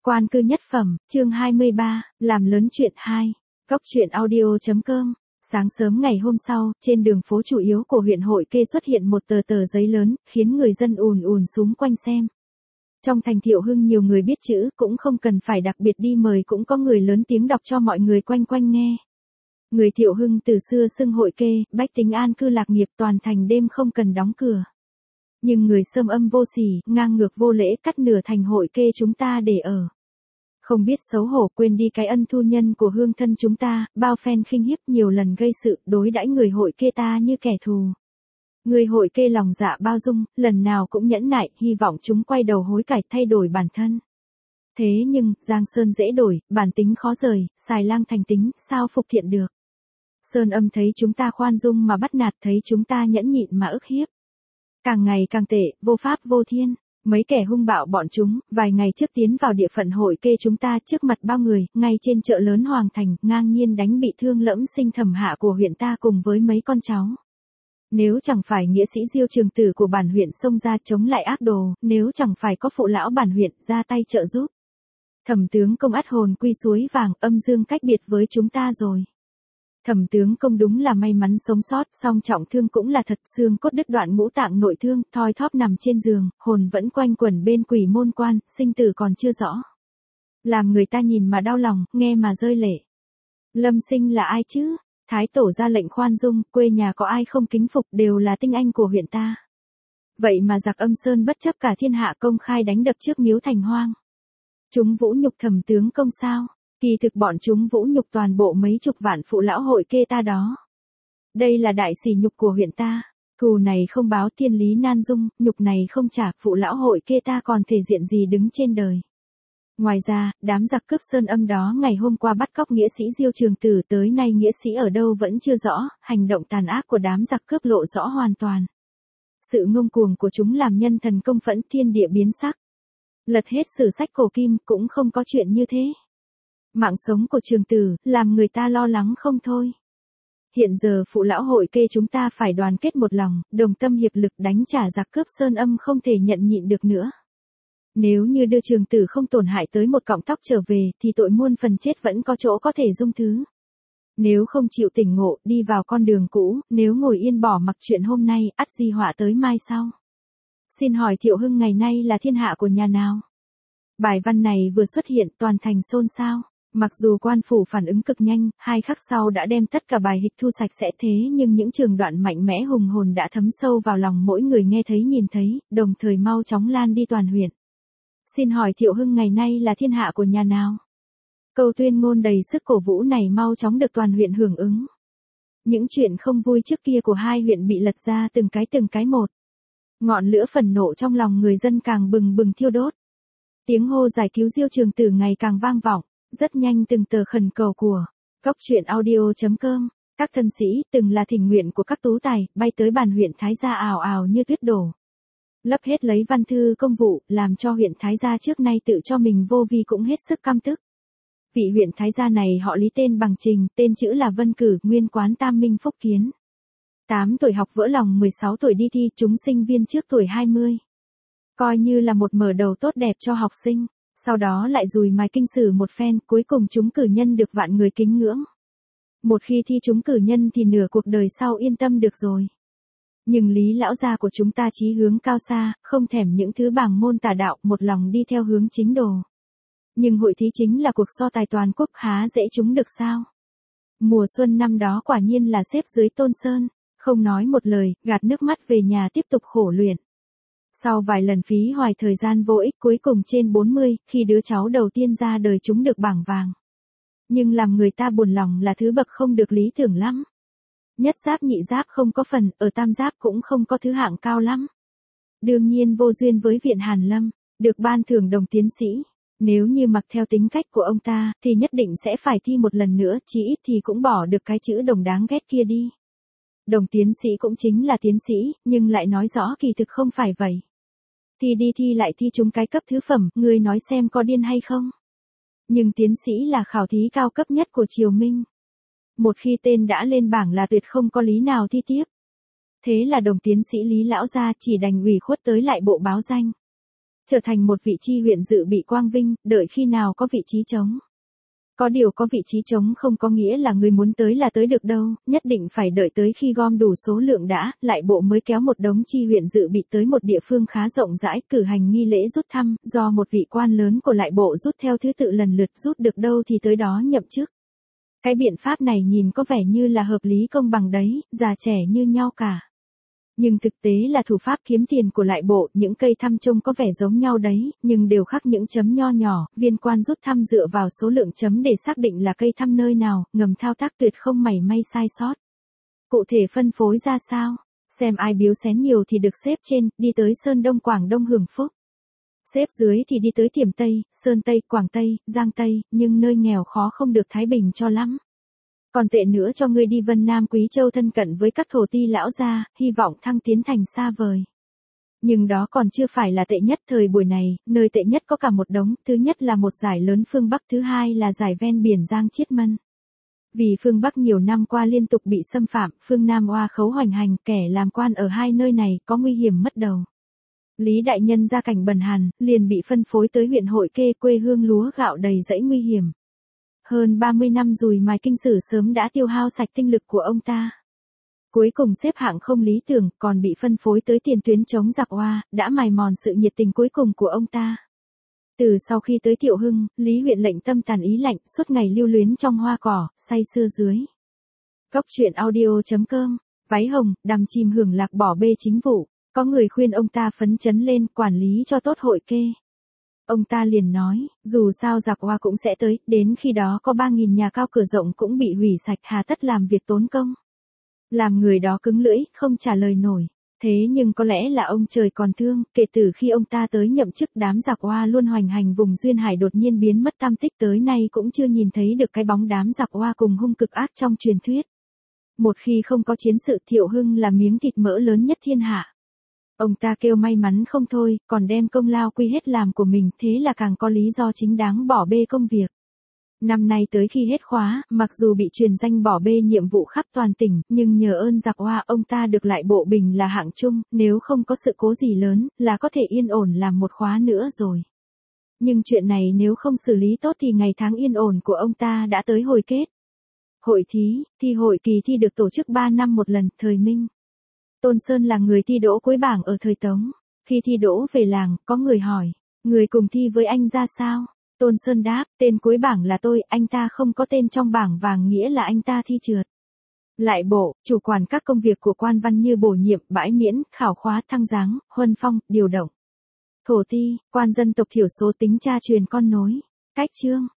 Quan cư nhất phẩm, chương 23, làm lớn chuyện 2. Cốc truyện audio.com. Sáng sớm ngày hôm sau, trên đường phố chủ yếu của huyện Hội Kê xuất hiện một tờ giấy lớn, khiến người dân ùn ùn xúm quanh xem. Trong thành Thiệu Hưng nhiều người biết chữ, cũng không cần phải đặc biệt đi mời, cũng có người lớn tiếng đọc cho mọi người quanh quanh nghe. Người Thiệu Hưng từ xưa xưng Hội Kê, bách tính an cư lạc nghiệp, toàn thành đêm không cần đóng cửa. Nhưng người Sơm Âm vô sỉ, ngang ngược vô lễ, cắt nửa thành Hội Kê chúng ta để ở. Không biết xấu hổ, quên đi cái ân thu nhân của hương thân chúng ta, bao phen khinh hiếp, nhiều lần gây sự, đối đãi người Hội Kê ta như kẻ thù. Người Hội Kê lòng dạ bao dung, lần nào cũng nhẫn nại, hy vọng chúng quay đầu hối cải, thay đổi bản thân. Thế nhưng, Giang Sơn dễ đổi, bản tính khó rời, xài lang thành tính, sao phục thiện được. Sơn Âm thấy chúng ta khoan dung mà bắt nạt, thấy chúng ta nhẫn nhịn mà ức hiếp. Càng ngày càng tệ, vô pháp vô thiên. Mấy kẻ hung bạo bọn chúng, vài ngày trước tiến vào địa phận Hội Kê chúng ta trước mặt bao người, ngay trên chợ lớn Hoàng Thành, ngang nhiên đánh bị thương Lẫm Sinh Thẩm Hạ của huyện ta cùng với mấy con cháu. Nếu chẳng phải nghĩa sĩ Diêu Trường Tử của bản huyện xông ra chống lại ác đồ, nếu chẳng phải có phụ lão bản huyện ra tay trợ giúp. Thẩm tướng công ắt hồn quy suối vàng, âm dương cách biệt với chúng ta rồi. Thẩm tướng công đúng là may mắn sống sót, song trọng thương cũng là thật, xương cốt đứt đoạn, ngũ tạng nội thương, thoi thóp nằm trên giường, hồn vẫn quanh quẩn bên quỷ môn quan, sinh tử còn chưa rõ. Làm người ta nhìn mà đau lòng, nghe mà rơi lệ. Lâm Sinh là ai chứ? Thái tổ ra lệnh khoan dung, quê nhà có ai không kính phục, đều là tinh anh của huyện ta. Vậy mà giặc Âm Sơn bất chấp cả thiên hạ công khai đánh đập trước miếu thành hoang. Chúng vũ nhục thẩm tướng công sao? Kỳ thực bọn chúng vũ nhục toàn bộ mấy chục vạn phụ lão Hội Kê ta đó. Đây là đại sỉ nhục của huyện ta. Thù này không báo thiên lý nan dung, nhục này không trả, phụ lão Hội Kê ta còn thể diện gì đứng trên đời. Ngoài ra, đám giặc cướp Sơn Âm đó ngày hôm qua bắt cóc nghĩa sĩ Diêu Trường Tử, tới nay nghĩa sĩ ở đâu vẫn chưa rõ, hành động tàn ác của đám giặc cướp lộ rõ hoàn toàn. Sự ngông cuồng của chúng làm nhân thần công phẫn, thiên địa biến sắc. Lật hết sử sách cổ kim cũng không có chuyện như thế. Mạng sống của Trường Tử, làm người ta lo lắng không thôi. Hiện giờ phụ lão Hội Kê chúng ta phải đoàn kết một lòng, đồng tâm hiệp lực đánh trả giặc cướp Sơn Âm, không thể nhận nhịn được nữa. Nếu như đưa Trường Tử không tổn hại tới một cọng tóc trở về, thì tội muôn phần chết vẫn có chỗ có thể dung thứ. Nếu không chịu tỉnh ngộ, đi vào con đường cũ, nếu ngồi yên bỏ mặc chuyện hôm nay, ắt di họa tới mai sau. Xin hỏi Thiệu Hưng ngày nay là thiên hạ của nhà nào? Bài văn này vừa xuất hiện, toàn thành xôn xao. Mặc dù quan phủ phản ứng cực nhanh, 2 khắc sau đã đem tất cả bài hịch thu sạch sẽ, thế nhưng những trường đoạn mạnh mẽ hùng hồn đã thấm sâu vào lòng mỗi người nghe thấy nhìn thấy, đồng thời mau chóng lan đi toàn huyện. Xin hỏi Thiệu Hưng ngày nay là thiên hạ của nhà nào? Câu tuyên ngôn đầy sức cổ vũ này mau chóng được toàn huyện hưởng ứng. Những chuyện không vui trước kia của 2 huyện bị lật ra từng cái một. Ngọn lửa phần nộ trong lòng người dân càng bừng bừng thiêu đốt. Tiếng hô giải cứu Diêu Trường Tử ngày càng vang vọng. Rất nhanh từng tờ khẩn cầu của Cốc truyện audio.com, các thân sĩ từng là thỉnh nguyện của các tú tài, bay tới bản huyện Thái Gia ào ào như tuyết đổ. Lấp hết lấy văn thư công vụ, làm cho huyện Thái Gia trước nay tự cho mình vô vi cũng hết sức căm tức. Vị huyện Thái Gia này họ Lý, tên bằng Trình, tên chữ là Vân Cử, nguyên quán Tam Minh Phúc Kiến. 8 tuổi học vỡ lòng, 16 tuổi đi thi chúng sinh viên trước tuổi 20. Coi như là một mở đầu tốt đẹp cho học sinh. Sau đó lại dùi mài kinh sử một phen, cuối cùng chúng cử nhân được vạn người kính ngưỡng. Một khi thi chúng cử nhân thì nửa cuộc đời sau yên tâm được rồi. Nhưng Lý lão gia của chúng ta chí hướng cao xa, không thèm những thứ bảng môn tà đạo, một lòng đi theo hướng chính đồ. Nhưng hội thí chính là cuộc so tài toàn quốc, há dễ chúng được sao? Mùa xuân năm đó quả nhiên là xếp dưới Tôn Sơn, không nói một lời, gạt nước mắt về nhà tiếp tục khổ luyện. Sau vài lần phí hoài thời gian vô ích, cuối cùng trên 40, khi đứa cháu đầu tiên ra đời chúng được bảng vàng. Nhưng làm người ta buồn lòng là thứ bậc không được lý tưởng lắm. Nhất giáp nhị giáp không có phần, ở tam giáp cũng không có thứ hạng cao lắm. Đương nhiên vô duyên với viện Hàn Lâm, được ban thưởng đồng tiến sĩ. Nếu như mặc theo tính cách của ông ta, thì nhất định sẽ phải thi một lần nữa, chí ít thì cũng bỏ được cái chữ đồng đáng ghét kia đi. Đồng tiến sĩ cũng chính là tiến sĩ, nhưng lại nói rõ kỳ thực không phải vậy. Thi đi thi lại thi chúng cái cấp thứ phẩm, ngươi nói xem có điên hay không? Nhưng tiến sĩ là khảo thí cao cấp nhất của triều Minh. Một khi tên đã lên bảng là tuyệt không có lý nào thi tiếp. Thế là đồng tiến sĩ Lý lão gia chỉ đành ủy khuất tới lại bộ báo danh. trở thành một vị chi huyện dự bị quang vinh, đợi khi nào có vị trí trống. Có điều có vị trí trống không có nghĩa là người muốn tới là tới được đâu, nhất định phải đợi tới khi gom đủ số lượng đã, lại bộ mới kéo một đống chi huyện dự bị tới một địa phương khá rộng rãi, cử hành nghi lễ rút thăm, do một vị quan lớn của lại bộ rút theo thứ tự lần lượt, rút được đâu thì tới đó nhậm chức. Cái biện pháp này nhìn có vẻ như là hợp lý công bằng đấy, già trẻ như nhau cả. Nhưng thực tế là thủ pháp kiếm tiền của lại bộ, những cây thăm trông có vẻ giống nhau đấy, nhưng đều khắc những chấm nho nhỏ, viên quan rút thăm dựa vào số lượng chấm để xác định là cây thăm nơi nào, ngầm thao tác tuyệt không mảy may sai sót. Cụ thể phân phối ra sao? Xem ai biếu xén nhiều thì được xếp trên, đi tới Sơn Đông Quảng Đông hưởng phúc. Xếp dưới thì đi tới Thiểm Tây, Sơn Tây, Quảng Tây, Giang Tây, nhưng nơi nghèo khó không được thái bình cho lắm. Còn tệ nữa cho ngươi đi Vân Nam Quý Châu thân cận với các thổ ti lão gia, hy vọng thăng tiến thành xa vời. Nhưng đó còn chưa phải là tệ nhất thời buổi này, nơi tệ nhất có cả một đống, thứ nhất là một giải lớn phương Bắc, thứ hai là giải ven biển Giang Chiết Mân. Vì phương Bắc nhiều năm qua liên tục bị xâm phạm, phương Nam oa khấu hoành hành, kẻ làm quan ở hai nơi này có nguy hiểm mất đầu. Lý đại nhân gia cảnh bần hàn, liền bị phân phối tới huyện Hội Kê, quê hương lúa gạo đầy rẫy nguy hiểm. Hơn 30 năm dùi mài kinh sử sớm đã tiêu hao sạch tinh lực của ông ta. Cuối cùng xếp hạng không lý tưởng, còn bị phân phối tới tiền tuyến chống giặc oa, đã mài mòn sự nhiệt tình cuối cùng của ông ta. Từ sau khi tới Thiệu Hưng, Lý huyện lệnh tâm tàn ý lạnh, suốt ngày lưu luyến trong hoa cỏ, say sưa dưới. Cốc truyện audio.com, váy hồng, đằm chìm hưởng lạc bỏ bê chính vụ, có người khuyên ông ta phấn chấn lên, quản lý cho tốt Hội Kê. Ông ta liền nói, dù sao giặc oa cũng sẽ tới, đến khi đó có 3.000 nhà cao cửa rộng cũng bị hủy sạch, hà tất làm việc tốn công. Làm người đó cứng lưỡi, không trả lời nổi. Thế nhưng có lẽ là ông trời còn thương, kể từ khi ông ta tới nhậm chức đám giặc oa luôn hoành hành vùng Duyên Hải đột nhiên biến mất tam tích, tới nay cũng chưa nhìn thấy được cái bóng đám giặc oa cùng hung cực ác trong truyền thuyết. Một khi không có chiến sự, Thiệu Hưng là miếng thịt mỡ lớn nhất thiên hạ. Ông ta kêu may mắn không thôi, còn đem công lao quy hết làm của mình, thế là càng có lý do chính đáng bỏ bê công việc. Năm nay tới khi hết khóa, mặc dù bị truyền danh bỏ bê nhiệm vụ khắp toàn tỉnh, nhưng nhờ ơn giặc oa ông ta được lại bộ bình là hạng trung, nếu không có sự cố gì lớn, là có thể yên ổn làm một khóa nữa rồi. Nhưng chuyện này nếu không xử lý tốt thì ngày tháng yên ổn của ông ta đã tới hồi kết. Hội thi hội kỳ thi được tổ chức 3 năm một lần, thời Minh. Tôn Sơn là người thi đỗ cuối bảng ở thời Tống. Khi thi đỗ về làng, có người hỏi, người cùng thi với anh ra sao? Tôn Sơn đáp, tên cuối bảng là tôi, anh ta không có tên trong bảng vàng nghĩa là anh ta thi trượt. Lại bộ, chủ quản các công việc của quan văn như bổ nhiệm, bãi miễn, khảo khóa, thăng giáng, huân phong, điều động. Thổ ti, quan dân tộc thiểu số tính cha truyền con nối. Cách chương.